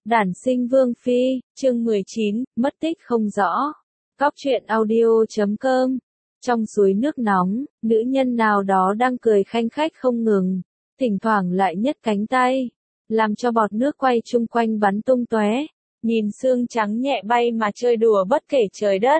Đản sinh Vương Phi, chương 19, mất tích không rõ. Cóc truyện audio.com. Trong suối nước nóng, nữ nhân nào đó đang cười khanh khách không ngừng, thỉnh thoảng lại nhấc cánh tay, làm cho bọt nước quay chung quanh bắn tung tóe, nhìn xương trắng nhẹ bay mà chơi đùa bất kể trời đất.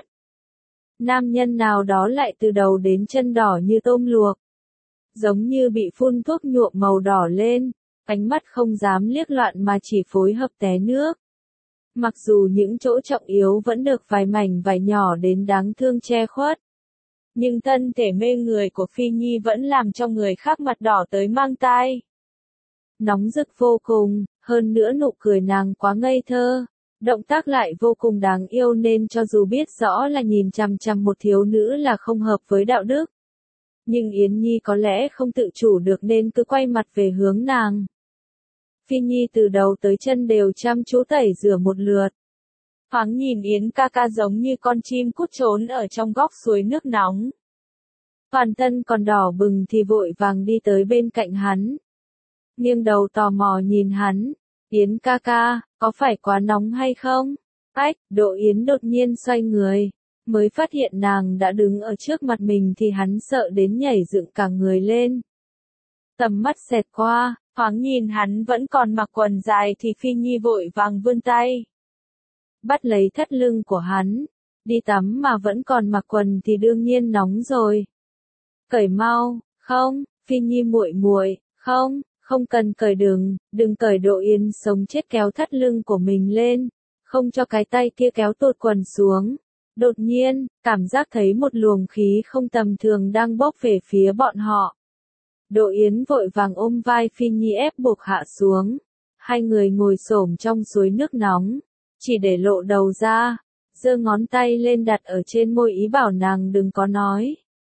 Nam nhân nào đó lại từ đầu đến chân đỏ như tôm luộc, giống như bị phun thuốc nhuộm màu đỏ lên, ánh mắt không dám liếc loạn mà chỉ phối hợp té nước. Mặc dù những chỗ trọng yếu vẫn được vài mảnh vải nhỏ đến đáng thương che khuất, nhưng thân thể mê người của Phi Nhi vẫn làm cho người khác mặt đỏ tới mang tai. Nóng rực vô cùng, hơn nữa nụ cười nàng quá ngây thơ, động tác lại vô cùng đáng yêu nên cho dù biết rõ là nhìn chằm chằm một thiếu nữ là không hợp với đạo đức, nhưng Yến Nhi có lẽ không tự chủ được nên cứ quay mặt về hướng nàng. Phi Nhi từ đầu tới chân đều chăm chú tẩy rửa một lượt. Thoáng nhìn Yến ca ca giống như con chim cút trốn ở trong góc suối nước nóng. Toàn thân còn đỏ bừng thì vội vàng đi tới bên cạnh hắn. Nghiêng đầu tò mò nhìn hắn. Yến ca ca, có phải quá nóng hay không? Ách, Độ Yến đột nhiên xoay người. Mới phát hiện nàng đã đứng ở trước mặt mình thì hắn sợ đến nhảy dựng cả người lên. Tầm mắt xẹt qua, thoáng nhìn hắn vẫn còn mặc quần dài thì Phi Nhi vội vàng vươn tay. Bắt lấy thắt lưng của hắn, đi tắm mà vẫn còn mặc quần thì đương nhiên nóng rồi. Cởi mau, không, Phi Nhi muội muội, không cần cởi đừng cởi. Độ Yến sống chết kéo thắt lưng của mình lên, không cho cái tay kia kéo tụt quần xuống. Đột nhiên, cảm giác thấy một luồng khí không tầm thường đang bốc về phía bọn họ. Độ Yến vội vàng ôm vai Phi Nhi ép buộc hạ xuống. Hai người ngồi xổm trong suối nước nóng, chỉ để lộ đầu ra, giơ ngón tay lên đặt ở trên môi ý bảo nàng đừng có nói.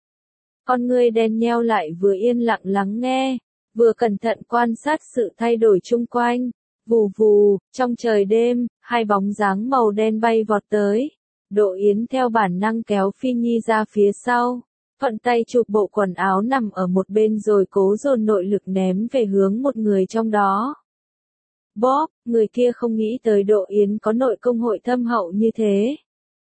Con ngươi đen nheo lại vừa yên lặng lắng nghe, vừa cẩn thận quan sát sự thay đổi chung quanh. Vù vù, trong trời đêm, hai bóng dáng màu đen bay vọt tới. Độ Yến theo bản năng kéo Phi Nhi ra phía sau, thuận tay chụp bộ quần áo nằm ở một bên rồi cố dồn nội lực ném về hướng một người trong đó. Bóp, người kia không nghĩ tới Độ Yến có nội công hội thâm hậu như thế.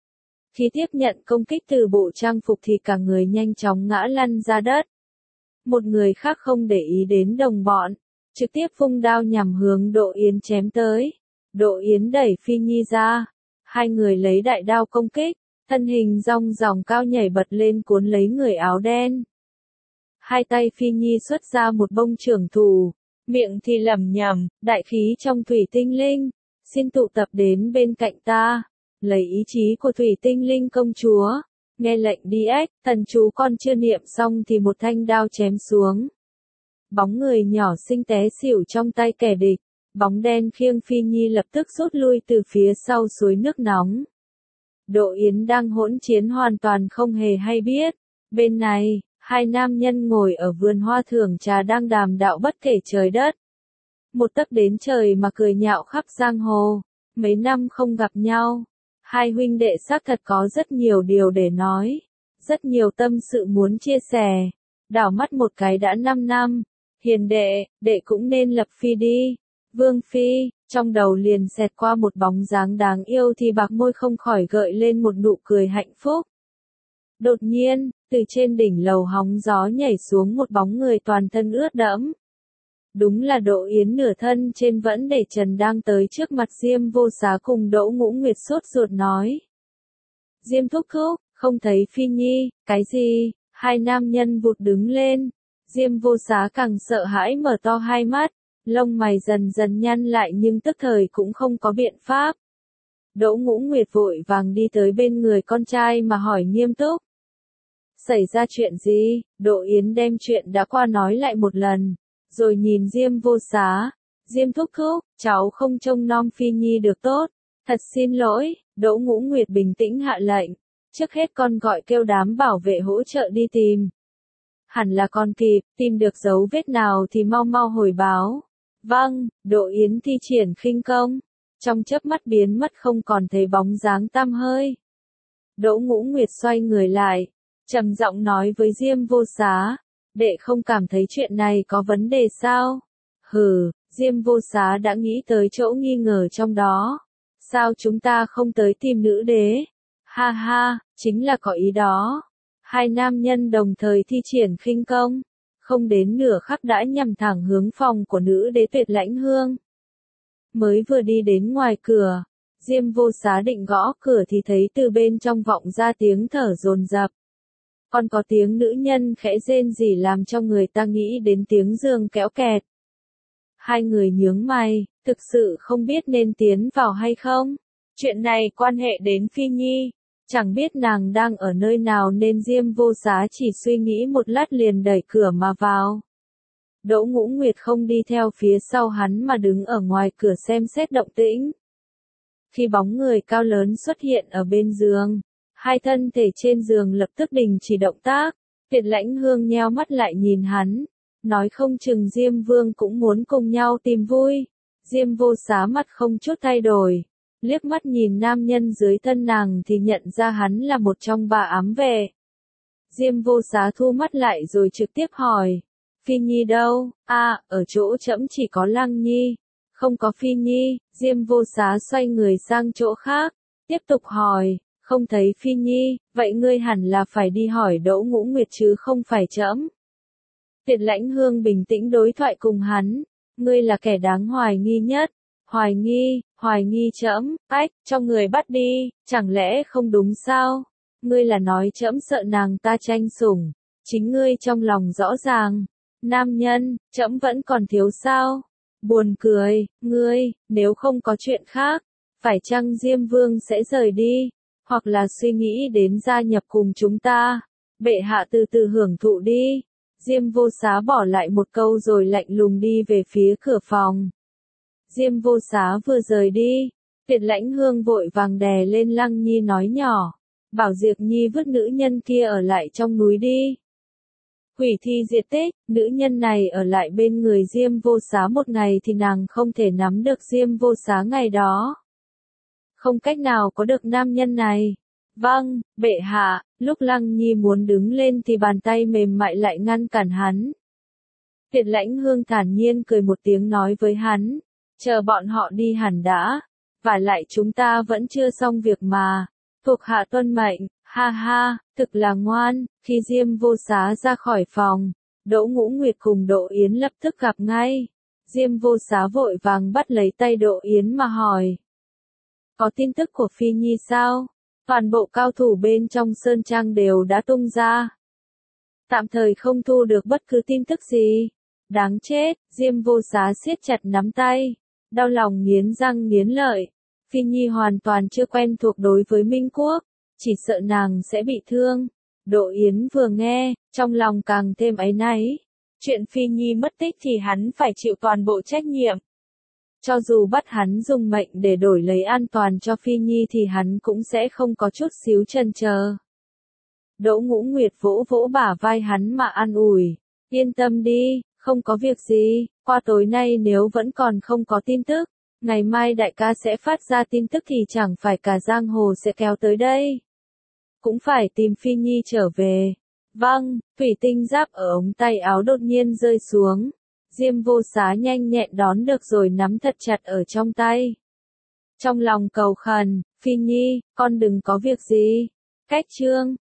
Khi tiếp nhận công kích từ bộ trang phục thì cả người nhanh chóng ngã lăn ra đất. Một người khác không để ý đến đồng bọn, trực tiếp vung đao nhằm hướng Độ Yến chém tới. Độ Yến đẩy Phi Nhi ra, hai người lấy đại đao công kích, thân hình rong ròng cao nhảy bật lên cuốn lấy người áo đen. Hai tay Phi Nhi xuất ra một bông trưởng thủ, miệng thì lẩm nhẩm, đại khí trong thủy tinh linh, xin tụ tập đến bên cạnh ta, lấy ý chí của thủy tinh linh công chúa, nghe lệnh đi ếch. Thần chú con chưa niệm xong thì một thanh đao chém xuống. Bóng người nhỏ xinh té xỉu trong tay kẻ địch, bóng đen khiêng Phi Nhi lập tức rút lui từ phía sau suối nước nóng. Độ Yến đang hỗn chiến hoàn toàn không hề hay biết. Bên này, hai nam nhân ngồi ở vườn hoa thưởng trà đang đàm đạo bất kể trời đất. Một tấc đến trời mà cười nhạo khắp giang hồ. Mấy năm không gặp nhau, hai huynh đệ xác thật có rất nhiều điều để nói, rất nhiều tâm sự muốn chia sẻ. Đảo mắt một cái đã 5 năm, hiền đệ cũng nên lập phi đi. Vương Phi, trong đầu liền xẹt qua một bóng dáng đáng yêu thì bạc môi không khỏi gợi lên một nụ cười hạnh phúc. Đột nhiên, từ trên đỉnh lầu hóng gió nhảy xuống một bóng người toàn thân ướt đẫm. Đúng là Độ Yến nửa thân trên vẫn để trần đang tới trước mặt Diêm Vô Xá cùng Đỗ Ngũ Nguyệt sốt ruột nói. Diêm thúc thúc, không thấy Phi Nhi, cái gì? Hai nam nhân vụt đứng lên. Diêm Vô Xá càng sợ hãi mở to hai mắt, lông mày dần dần nhăn lại nhưng tức thời cũng không có biện pháp. Đỗ Ngũ Nguyệt vội vàng đi tới bên người con trai mà hỏi nghiêm túc. Xảy ra chuyện gì? Độ Yến đem chuyện đã qua nói lại một lần, rồi nhìn Diêm Vô Xá. Diêm thúc thúc, cháu không trông nom Phi Nhi được tốt. Thật xin lỗi. Đỗ Ngũ Nguyệt bình tĩnh hạ lệnh. Trước hết con gọi kêu đám bảo vệ hỗ trợ đi tìm. Hẳn là con kịp, tìm được dấu vết nào thì mau mau hồi báo. Vâng. Độ Yến thi triển khinh công, trong chớp mắt biến mất không còn thấy bóng dáng tăm hơi. Đỗ Ngũ Nguyệt xoay người lại, trầm giọng nói với Diêm Vô Xá, đệ không cảm thấy chuyện này có vấn đề sao? Hừ, Diêm Vô Xá đã nghĩ tới chỗ nghi ngờ trong đó. Sao chúng ta không tới tìm nữ đế? Ha ha, chính là có ý đó. Hai nam nhân đồng thời thi triển khinh công, không đến nửa khắc đã nhằm thẳng hướng phòng của nữ đế Tuyệt Lãnh Hương. Mới vừa đi đến ngoài cửa, Diêm Vô Xá định gõ cửa thì thấy từ bên trong vọng ra tiếng thở dồn dập. Còn có tiếng nữ nhân khẽ rên rỉ làm cho người ta nghĩ đến tiếng giường kéo kẹt. Hai người nhướng mày, thực sự không biết nên tiến vào hay không. Chuyện này quan hệ đến Phi Nhi, chẳng biết nàng đang ở nơi nào nên Diêm Vô Xá chỉ suy nghĩ một lát liền đẩy cửa mà vào. Đỗ Ngũ Nguyệt không đi theo phía sau hắn mà đứng ở ngoài cửa xem xét động tĩnh. Khi bóng người cao lớn xuất hiện ở bên giường, hai thân thể trên giường lập tức đình chỉ động tác. Tuyệt Lãnh Hương nheo mắt lại nhìn hắn, nói không chừng Diêm Vương cũng muốn cùng nhau tìm vui. Diêm Vô Xá mặt không chút thay đổi, liếc mắt nhìn nam nhân dưới thân nàng thì nhận ra hắn là một trong ba ám vệ. Diêm Vô Xá thu mắt lại rồi trực tiếp hỏi, Phi Nhi đâu? Ở chỗ trẫm chỉ có Lăng Nhi, không có Phi Nhi. Diêm Vô Xá xoay người sang chỗ khác, tiếp tục hỏi, không thấy Phi Nhi, vậy ngươi hẳn là phải đi hỏi Đỗ Ngũ Nguyệt chứ không phải trẫm. Tuyệt Lãnh Hương bình tĩnh đối thoại cùng hắn, ngươi là kẻ đáng hoài nghi nhất. Hoài nghi trẫm? Cho người bắt đi, chẳng lẽ không đúng sao? Ngươi là nói trẫm sợ nàng ta tranh sủng, chính ngươi trong lòng rõ ràng. Nam nhân, trẫm vẫn còn thiếu sao? Buồn cười, ngươi, nếu không có chuyện khác, phải chăng Diêm Vương sẽ rời đi, hoặc là suy nghĩ đến gia nhập cùng chúng ta? Bệ hạ từ từ hưởng thụ đi. Diêm Vô Xá bỏ lại một câu rồi lạnh lùng đi về phía cửa phòng. Diêm Vô Xá vừa rời đi, Tuyệt Lãnh Hương vội vàng đè lên Lăng Nhi nói nhỏ, bảo Diệp Nhi vứt nữ nhân kia ở lại trong núi đi. Hủy thi diệt tích, nữ nhân này ở lại bên người Diêm Vô Xá một ngày thì nàng không thể nắm được Diêm Vô Xá ngày đó. Không cách nào có được nam nhân này. Vâng, bệ hạ. Lúc Lăng Nhi muốn đứng lên thì bàn tay mềm mại lại ngăn cản hắn. Tuyệt Lãnh Hương thản nhiên cười một tiếng nói với hắn, chờ bọn họ đi hẳn đã, và lại chúng ta vẫn chưa xong việc mà. Thuộc hạ tuân mệnh. Ha ha, thực là ngoan. Khi Diêm Vô Xá ra khỏi phòng, Đỗ Ngũ Nguyệt cùng Đỗ Yến lập tức gặp ngay. Diêm Vô Xá vội vàng bắt lấy tay Đỗ Yến mà hỏi, có tin tức của Phi Nhi sao? Toàn bộ cao thủ bên trong Sơn Trang đều đã tung ra. Tạm thời không thu được bất cứ tin tức gì. Đáng chết. Diêm Vô Xá siết chặt nắm tay, đau lòng nghiến răng nghiến lợi. Phi Nhi hoàn toàn chưa quen thuộc đối với Minh Quốc, chỉ sợ nàng sẽ bị thương. Đỗ Yến vừa nghe, trong lòng càng thêm áy náy. Chuyện Phi Nhi mất tích thì hắn phải chịu toàn bộ trách nhiệm. Cho dù bắt hắn dùng mệnh để đổi lấy an toàn cho Phi Nhi thì hắn cũng sẽ không có chút xíu chần chờ. Đỗ Ngũ Nguyệt vỗ vỗ bả vai hắn mà an ủi, yên tâm đi, không có việc gì, qua tối nay nếu vẫn còn không có tin tức, ngày mai đại ca sẽ phát ra tin tức thì chẳng phải cả giang hồ sẽ kéo tới đây. Cũng phải tìm Phi Nhi trở về. Vâng. Thủy tinh giáp ở ống tay áo đột nhiên rơi xuống. Diêm Vô Xá nhanh nhẹn đón được rồi nắm thật chặt ở trong tay. Trong lòng cầu khẩn, Phi Nhi, con đừng có việc gì. Cách chương